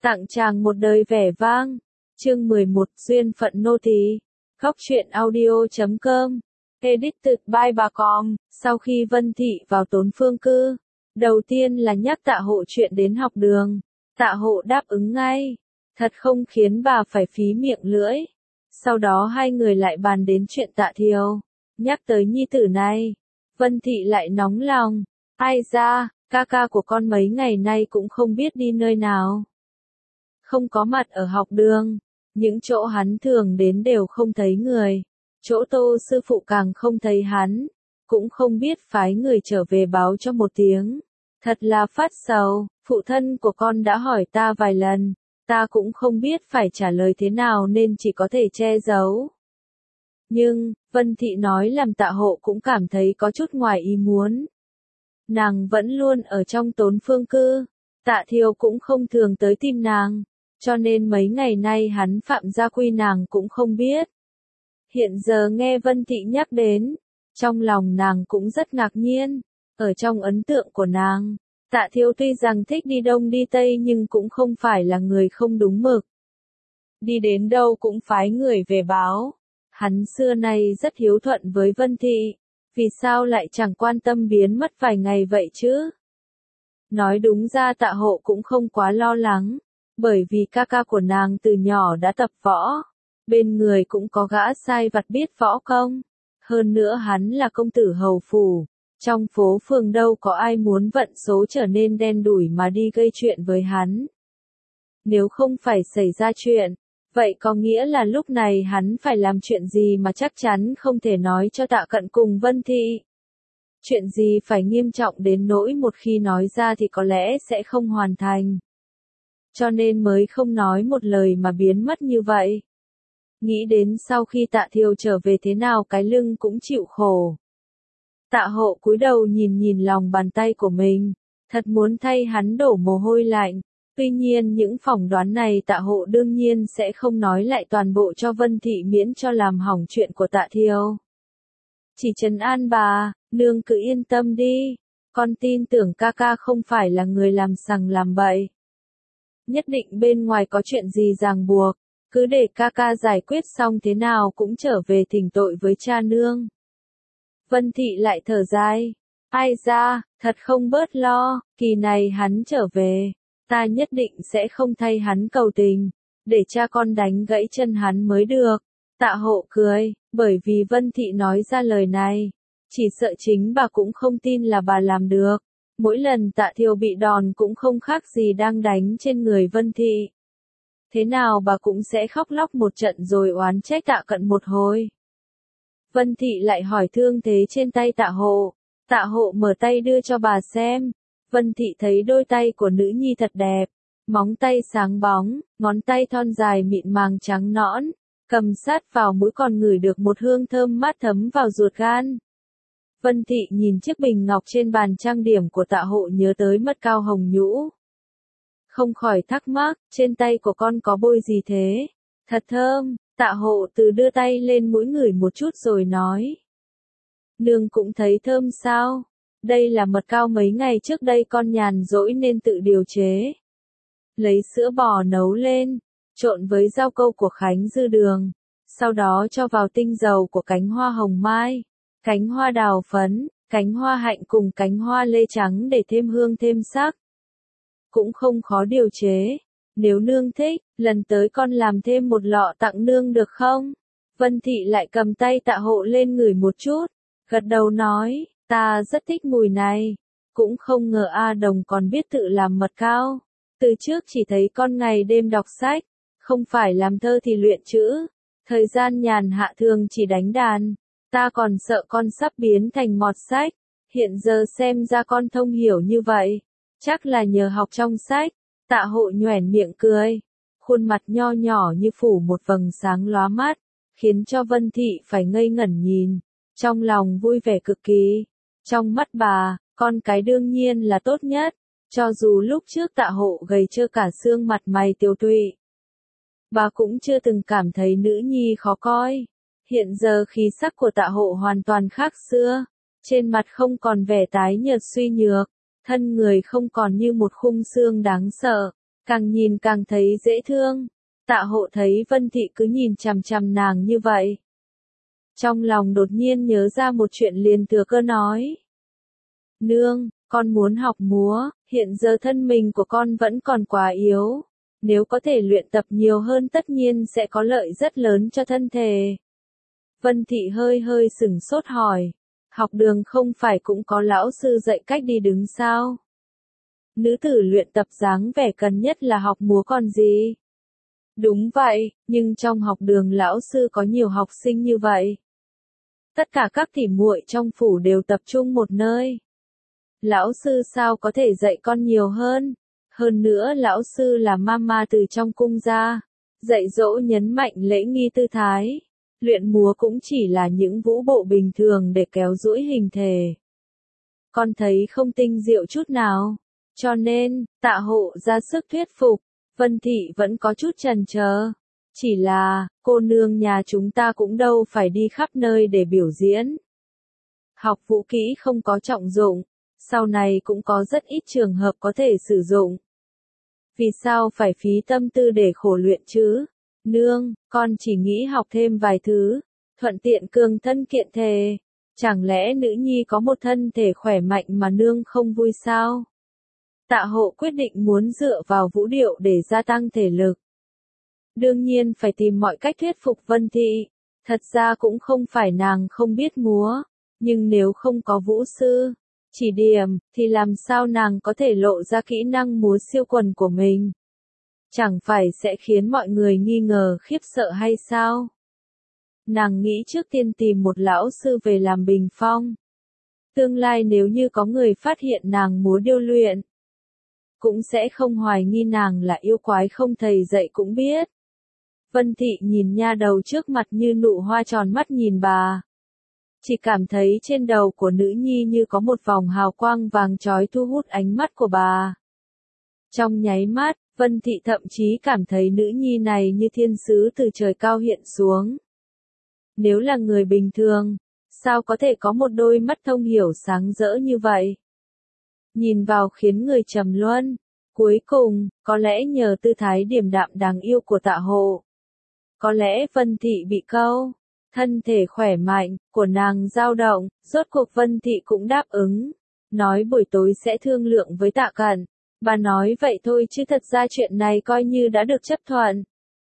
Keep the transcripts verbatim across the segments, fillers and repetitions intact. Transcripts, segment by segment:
Tặng chàng một đời vẻ vang. Chương mười một Duyên phận nô tỳ. Góc truyện audio chấm com. Edited by bà Com. Sau khi Vân Thị vào Tốn Phương Cư, đầu tiên là nhắc Tạ Hộ chuyện đến học đường. Tạ Hộ đáp ứng ngay. Thật không khiến bà phải phí miệng lưỡi. Sau đó hai người lại bàn đến chuyện Tạ Thiều. Nhắc tới nhi tử này, Vân Thị lại nóng lòng. Ai ra, ca ca của con mấy ngày nay cũng không biết đi nơi nào. Không có mặt ở học đường, những chỗ hắn thường đến đều không thấy người. Chỗ Tô sư phụ càng không thấy hắn, cũng không biết phái người trở về báo cho một tiếng. Thật là phát sầu, phụ thân của con đã hỏi ta vài lần, ta cũng không biết phải trả lời thế nào nên chỉ có thể che giấu. Nhưng, Vân Thị nói làm Tạ Hộ cũng cảm thấy có chút ngoài ý muốn. Nàng vẫn luôn ở trong Tốn Phương Cư, Tạ Thiều cũng không thường tới tìm nàng, cho nên mấy ngày nay hắn phạm gia quy nàng cũng không biết. Hiện giờ nghe Vân Thị nhắc đến, trong lòng nàng cũng rất ngạc nhiên. Ở trong ấn tượng của nàng, Tạ Thiều tuy rằng thích đi đông đi tây nhưng cũng không phải là người không đúng mực. Đi đến đâu cũng phái người về báo. Hắn xưa nay rất hiếu thuận với Vân Thị, vì sao lại chẳng quan tâm biến mất vài ngày vậy chứ? Nói đúng ra Tạ Hộ cũng không quá lo lắng, bởi vì ca ca của nàng từ nhỏ đã tập võ, bên người cũng có gã sai vặt biết võ công. Hơn nữa hắn là công tử hầu phủ, trong phố phường đâu có ai muốn vận số trở nên đen đủi mà đi gây chuyện với hắn. Nếu không phải xảy ra chuyện, vậy có nghĩa là lúc này hắn phải làm chuyện gì mà chắc chắn không thể nói cho Tạ Cận cùng Vân Thị. Chuyện gì phải nghiêm trọng đến nỗi một khi nói ra thì có lẽ sẽ không hoàn thành. Cho nên mới không nói một lời mà biến mất như vậy. Nghĩ đến sau khi Tạ Thiều trở về thế nào cái lưng cũng chịu khổ. Tạ Hộ cúi đầu nhìn nhìn lòng bàn tay của mình, thật muốn thay hắn đổ mồ hôi lạnh. Tuy nhiên những phỏng đoán này Tạ Hộ đương nhiên sẽ không nói lại toàn bộ cho Vân Thị miễn cho làm hỏng chuyện của Tạ Thiều. Chỉ trấn an bà, nương cứ yên tâm đi, con tin tưởng ca ca không phải là người làm sằng làm bậy. Nhất định bên ngoài có chuyện gì ràng buộc, cứ để ca ca giải quyết xong thế nào cũng trở về thỉnh tội với cha nương. Vân Thị lại thở dài, ai ra, thật không bớt lo, kỳ này hắn trở về, ta nhất định sẽ không thay hắn cầu tình, để cha con đánh gãy chân hắn mới được. Tạ Hộ cười, bởi vì Vân Thị nói ra lời này, chỉ sợ chính bà cũng không tin là bà làm được. Mỗi lần Tạ Thiều bị đòn cũng không khác gì đang đánh trên người Vân Thị. Thế nào bà cũng sẽ khóc lóc một trận rồi oán trách Tạ Cận một hồi. Vân Thị lại hỏi thương thế trên tay Tạ Hộ. Tạ Hộ mở tay đưa cho bà xem. Vân Thị thấy đôi tay của nữ nhi thật đẹp. Móng tay sáng bóng, ngón tay thon dài mịn màng trắng nõn. Cầm sát vào mũi còn ngửi được một hương thơm mát thấm vào ruột gan. Vân Thị nhìn chiếc bình ngọc trên bàn trang điểm của Tạ Hộ nhớ tới mật cao hồng nhũ. Không khỏi thắc mắc, trên tay của con có bôi gì thế? Thật thơm. Tạ Hộ từ đưa tay lên mũi ngửi một chút rồi nói. Nương cũng thấy thơm sao? Đây là mật cao mấy ngày trước đây con nhàn rỗi nên tự điều chế. Lấy sữa bò nấu lên, trộn với rau câu của Khánh Dư Đường, sau đó cho vào tinh dầu của cánh hoa hồng mai, cánh hoa đào phấn, cánh hoa hạnh cùng cánh hoa lê trắng để thêm hương thêm sắc. Cũng không khó điều chế. Nếu nương thích, lần tới con làm thêm một lọ tặng nương được không? Vân Thị lại cầm tay Tạ Hộ lên ngửi một chút, gật đầu nói, ta rất thích mùi này. Cũng không ngờ A Đồng còn biết tự làm mật cao. Từ trước chỉ thấy con ngày đêm đọc sách, không phải làm thơ thì luyện chữ. Thời gian nhàn hạ thường chỉ đánh đàn. Ta còn sợ con sắp biến thành mọt sách. Hiện giờ xem ra con thông hiểu như vậy, chắc là nhờ học trong sách. Tạ Hộ nhoẻn miệng cười, khuôn mặt nho nhỏ như phủ một vầng sáng lóa mắt, khiến cho Vân Thị phải ngây ngẩn nhìn, trong lòng vui vẻ cực kỳ. Trong mắt bà, con cái đương nhiên là tốt nhất, cho dù lúc trước Tạ Hộ gầy trơ cả xương mặt mày tiều tụy. Bà cũng chưa từng cảm thấy nữ nhi khó coi. Hiện giờ khí sắc của Tạ Hộ hoàn toàn khác xưa, trên mặt không còn vẻ tái nhợt suy nhược. Thân người không còn như một khung xương đáng sợ, càng nhìn càng thấy dễ thương. Tạ Hộ thấy Vân Thị cứ nhìn chằm chằm nàng như vậy. Trong lòng đột nhiên nhớ ra một chuyện liền thừa cơ nói. Nương, con muốn học múa, hiện giờ thân mình của con vẫn còn quá yếu. Nếu có thể luyện tập nhiều hơn tất nhiên sẽ có lợi rất lớn cho thân thể. Vân Thị hơi hơi sửng sốt hỏi. Học đường không phải cũng có lão sư dạy cách đi đứng sao? Nữ tử luyện tập dáng vẻ cần nhất là học múa còn gì? Đúng vậy, nhưng trong học đường lão sư có nhiều học sinh như vậy. Tất cả các tỷ muội trong phủ đều tập trung một nơi. Lão sư sao có thể dạy con nhiều hơn? Hơn nữa lão sư là mama từ trong cung ra. Dạy dỗ nhấn mạnh lễ nghi tư thái. Luyện múa cũng chỉ là những vũ bộ bình thường để kéo duỗi hình thể. Con thấy không tinh diệu chút nào. Cho nên, Tạ Hộ ra sức thuyết phục. Vân Thị vẫn có chút chần chờ. Chỉ là, cô nương nhà chúng ta cũng đâu phải đi khắp nơi để biểu diễn. Học vũ kỹ không có trọng dụng. Sau này cũng có rất ít trường hợp có thể sử dụng. Vì sao phải phí tâm tư để khổ luyện chứ? Nương, con chỉ nghĩ học thêm vài thứ, thuận tiện cường thân kiện thể. Chẳng lẽ nữ nhi có một thân thể khỏe mạnh mà nương không vui sao? Tạ Hộ quyết định muốn dựa vào vũ điệu để gia tăng thể lực. Đương nhiên phải tìm mọi cách thuyết phục Vân Thị. Thật ra cũng không phải nàng không biết múa, nhưng nếu không có vũ sư chỉ điểm, thì làm sao nàng có thể lộ ra kỹ năng múa siêu quần của mình? Chẳng phải sẽ khiến mọi người nghi ngờ khiếp sợ hay sao? Nàng nghĩ trước tiên tìm một lão sư về làm bình phong. Tương lai nếu như có người phát hiện nàng múa điêu luyện, cũng sẽ không hoài nghi nàng là yêu quái không thầy dạy cũng biết. Vân Thị nhìn nha đầu trước mặt như nụ hoa tròn mắt nhìn bà. Chỉ cảm thấy trên đầu của nữ nhi như có một vòng hào quang vàng chói thu hút ánh mắt của bà. Trong nháy mắt, Vân Thị thậm chí cảm thấy nữ nhi này như thiên sứ từ trời cao hiện xuống. Nếu là người bình thường, sao có thể có một đôi mắt thông hiểu sáng rỡ như vậy? Nhìn vào khiến người trầm luân. Cuối cùng, có lẽ nhờ tư thái điềm đạm đáng yêu của Tạ Hộ, có lẽ Vân Thị bị câu. Thân thể khỏe mạnh của nàng dao động, rốt cuộc Vân Thị cũng đáp ứng. Nói buổi tối sẽ thương lượng với Tạ Cẩn. Bà nói vậy thôi chứ thật ra chuyện này coi như đã được chấp thuận.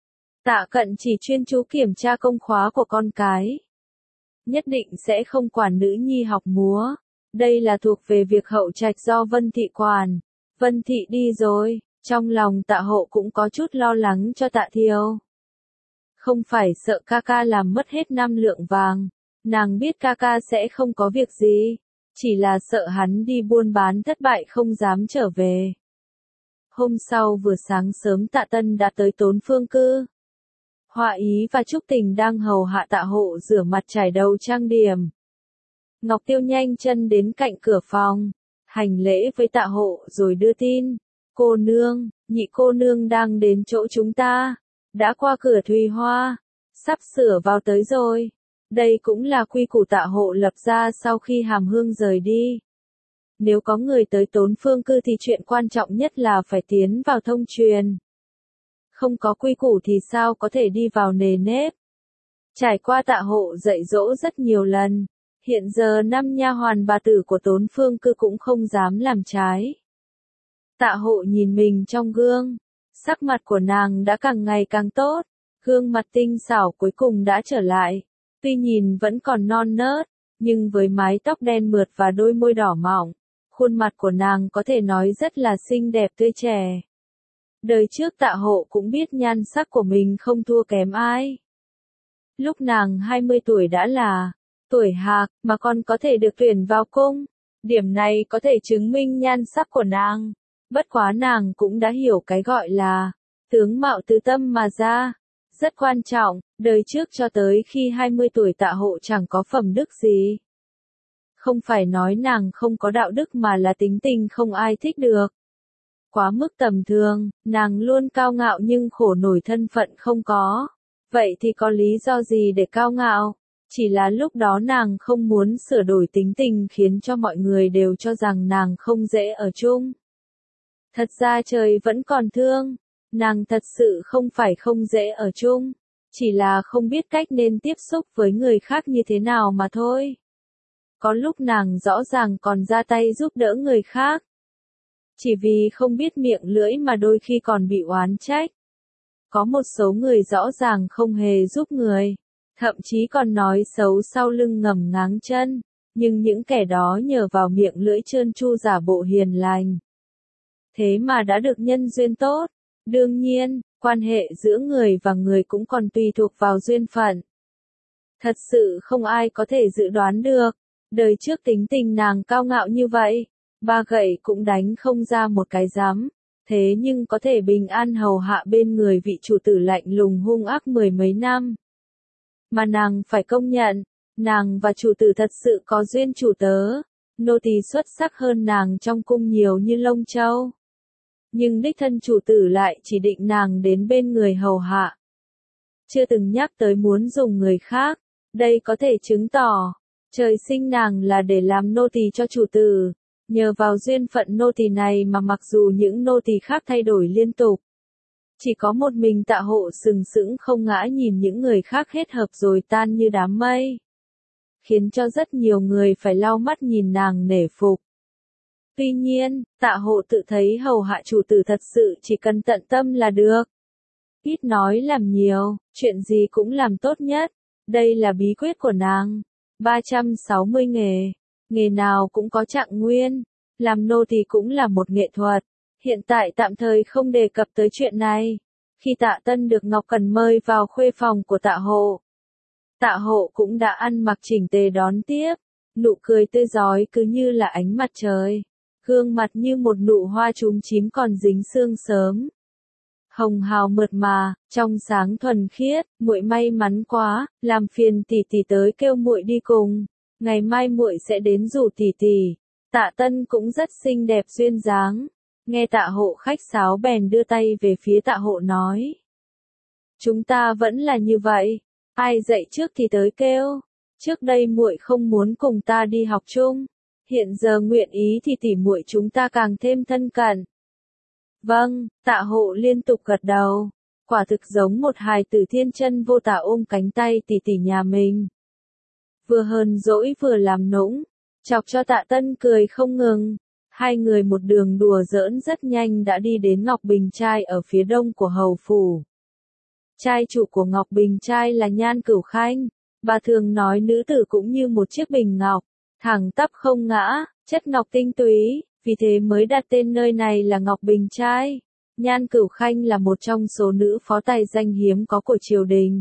Tạ Cẩn chỉ chuyên chú kiểm tra công khóa của con cái. Nhất định sẽ không quản nữ nhi học múa. Đây là thuộc về việc hậu trạch do Vân Thị quản. Vân Thị đi rồi, trong lòng Tạ Hộ cũng có chút lo lắng cho Tạ Thiều. Không phải sợ ca ca làm mất hết năm lượng vàng. Nàng biết ca ca sẽ không có việc gì. Chỉ là sợ hắn đi buôn bán thất bại không dám trở về. Hôm sau vừa sáng sớm Tạ Tân đã tới Tốn Phương Cư. Họa Ý và Trúc Tình đang hầu hạ Tạ Hộ rửa mặt chải đầu trang điểm. Ngọc Tiêu nhanh chân đến cạnh cửa phòng, hành lễ với Tạ Hộ rồi đưa tin. Cô nương, nhị cô nương đang đến chỗ chúng ta. Đã qua cửa Thùy Hoa, sắp sửa vào tới rồi. Đây cũng là quy củ Tạ Hộ lập ra sau khi Hàm Hương rời đi. Nếu có người tới Tốn Phương Cư thì chuyện quan trọng nhất là phải tiến vào thông truyền. Không có quy củ thì sao có thể đi vào nề nếp. Trải qua Tạ Hộ dạy dỗ rất nhiều lần, hiện giờ năm nha hoàn bà tử của Tốn Phương Cư cũng không dám làm trái. Tạ Hộ nhìn mình trong gương, sắc mặt của nàng đã càng ngày càng tốt, gương mặt tinh xảo cuối cùng đã trở lại. Tuy nhìn vẫn còn non nớt, nhưng với mái tóc đen mượt và đôi môi đỏ mọng, khuôn mặt của nàng có thể nói rất là xinh đẹp tươi trẻ. Đời trước Tạ Hộ cũng biết nhan sắc của mình không thua kém ai. Lúc nàng hai mươi tuổi đã là tuổi hạc mà còn có thể được tuyển vào cung. Điểm này có thể chứng minh nhan sắc của nàng. Bất quá nàng cũng đã hiểu cái gọi là tướng mạo từ tâm mà ra. Rất quan trọng, đời trước cho tới khi hai mươi tuổi Tạ Hộ chẳng có phẩm đức gì. Không phải nói nàng không có đạo đức mà là tính tình không ai thích được. Quá mức tầm thường, nàng luôn cao ngạo nhưng khổ nổi thân phận không có. Vậy thì có lý do gì để cao ngạo? Chỉ là lúc đó nàng không muốn sửa đổi tính tình khiến cho mọi người đều cho rằng nàng không dễ ở chung. Thật ra trời vẫn còn thương, nàng thật sự không phải không dễ ở chung, chỉ là không biết cách nên tiếp xúc với người khác như thế nào mà thôi. Có lúc nàng rõ ràng còn ra tay giúp đỡ người khác. Chỉ vì không biết miệng lưỡi mà đôi khi còn bị oán trách. Có một số người rõ ràng không hề giúp người, thậm chí còn nói xấu sau lưng ngầm ngáng chân, nhưng những kẻ đó nhờ vào miệng lưỡi trơn tru giả bộ hiền lành. Thế mà đã được nhân duyên tốt. Đương nhiên, quan hệ giữa người và người cũng còn tùy thuộc vào duyên phận. Thật sự không ai có thể dự đoán được. Đời trước tính tình nàng cao ngạo như vậy, ba gậy cũng đánh không ra một cái rắm. Thế nhưng có thể bình an hầu hạ bên người vị chủ tử lạnh lùng hung ác mười mấy năm. Mà nàng phải công nhận, nàng và chủ tử thật sự có duyên chủ tớ. Nô tỳ xuất sắc hơn nàng trong cung nhiều như lông châu. Nhưng đích thân chủ tử lại chỉ định nàng đến bên người hầu hạ. Chưa từng nhắc tới muốn dùng người khác, đây có thể chứng tỏ, trời sinh nàng là để làm nô tỳ cho chủ tử. Nhờ vào duyên phận nô tỳ này mà mặc dù những nô tỳ khác thay đổi liên tục, chỉ có một mình Tạ Hộ sừng sững không ngã nhìn những người khác hết hợp rồi tan như đám mây. Khiến cho rất nhiều người phải lau mắt nhìn nàng nể phục. Tuy nhiên, Tạ Hộ tự thấy hầu hạ chủ tử thật sự chỉ cần tận tâm là được. Ít nói làm nhiều, chuyện gì cũng làm tốt nhất. Đây là bí quyết của nàng. ba trăm sáu mươi nghề. Nghề nào cũng có trạng nguyên. Làm nô tỳ cũng là một nghệ thuật. Hiện tại tạm thời không đề cập tới chuyện này. Khi Tạ Tân được Ngọc Cần mời vào khuê phòng của Tạ Hộ, Tạ Hộ cũng đã ăn mặc chỉnh tề đón tiếp. Nụ cười tươi rói cứ như là ánh mặt trời. Gương mặt như một nụ hoa chúm chím còn dính sương sớm. Hồng hào mượt mà, trong sáng thuần khiết, muội may mắn quá, làm phiền tỷ tỷ tới kêu muội đi cùng. Ngày mai muội sẽ đến rủ tỷ tỷ. Tạ Tân cũng rất xinh đẹp duyên dáng. Nghe Tạ Hộ khách sáo bèn đưa tay về phía Tạ Hộ nói. Chúng ta vẫn là như vậy, ai dậy trước thì tới kêu. Trước đây muội không muốn cùng ta đi học chung. Hiện giờ nguyện ý thì tỉ muội chúng ta càng thêm thân cận. Vâng, Tạ Hộ liên tục gật đầu. Quả thực giống một hài tử thiên chân vô tả ôm cánh tay tỷ tỷ nhà mình. Vừa hờn dỗi vừa làm nũng, chọc cho Tạ Tân cười không ngừng. Hai người một đường đùa giỡn rất nhanh đã đi đến Ngọc Bình Trai ở phía đông của hầu phủ. Trai chủ của Ngọc Bình Trai là Nhan Cửu Khanh. Bà thường nói nữ tử cũng như một chiếc bình ngọc, thẳng tắp không ngã, chất ngọc tinh túy, vì thế mới đặt tên nơi này là Ngọc Bình Trai. Nhan Cửu Khanh là một trong số nữ phó tài danh hiếm có của triều đình.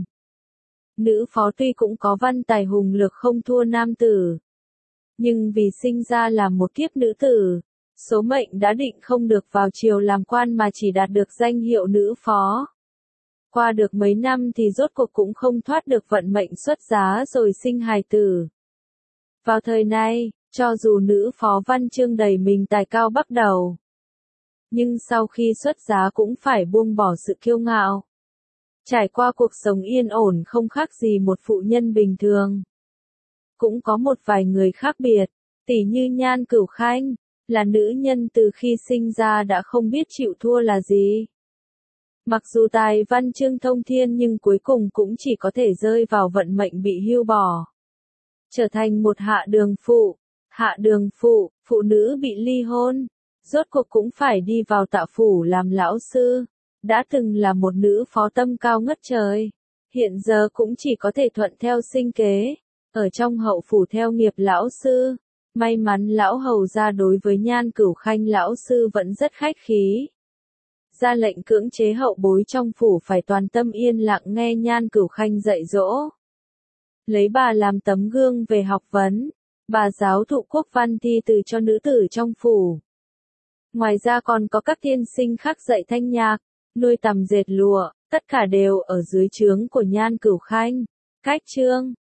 Nữ phó tuy cũng có văn tài hùng lược không thua nam tử, nhưng vì sinh ra là một kiếp nữ tử, số mệnh đã định không được vào triều làm quan mà chỉ đạt được danh hiệu nữ phó. Qua được mấy năm thì rốt cuộc cũng không thoát được vận mệnh xuất giá rồi sinh hài tử. Vào thời này, cho dù nữ phó văn chương đầy mình tài cao bắc đầu, nhưng sau khi xuất giá cũng phải buông bỏ sự kiêu ngạo. Trải qua cuộc sống yên ổn không khác gì một phụ nhân bình thường. Cũng có một vài người khác biệt, tỉ như Nhan Cửu Khanh, là nữ nhân từ khi sinh ra đã không biết chịu thua là gì. Mặc dù tài văn chương thông thiên nhưng cuối cùng cũng chỉ có thể rơi vào vận mệnh bị hưu bỏ. Trở thành một hạ đường phụ. Hạ đường phụ, phụ nữ bị ly hôn, rốt cuộc cũng phải đi vào Tạ phủ làm lão sư. Đã từng là một nữ phó tâm cao ngất trời, hiện giờ cũng chỉ có thể thuận theo sinh kế, ở trong hậu phủ theo nghiệp lão sư. May mắn lão hầu gia đối với Nhan Cửu Khanh lão sư vẫn rất khách khí. Ra lệnh cưỡng chế hậu bối trong phủ phải toàn tâm yên lặng nghe Nhan Cửu Khanh dạy dỗ. Lấy bà làm tấm gương về học vấn, bà giáo thụ quốc văn thi từ cho nữ tử trong phủ. Ngoài ra còn có các tiên sinh khác dạy thanh nhạc, nuôi tằm dệt lụa, tất cả đều ở dưới trướng của Nhan Cửu Khanh. Cách chương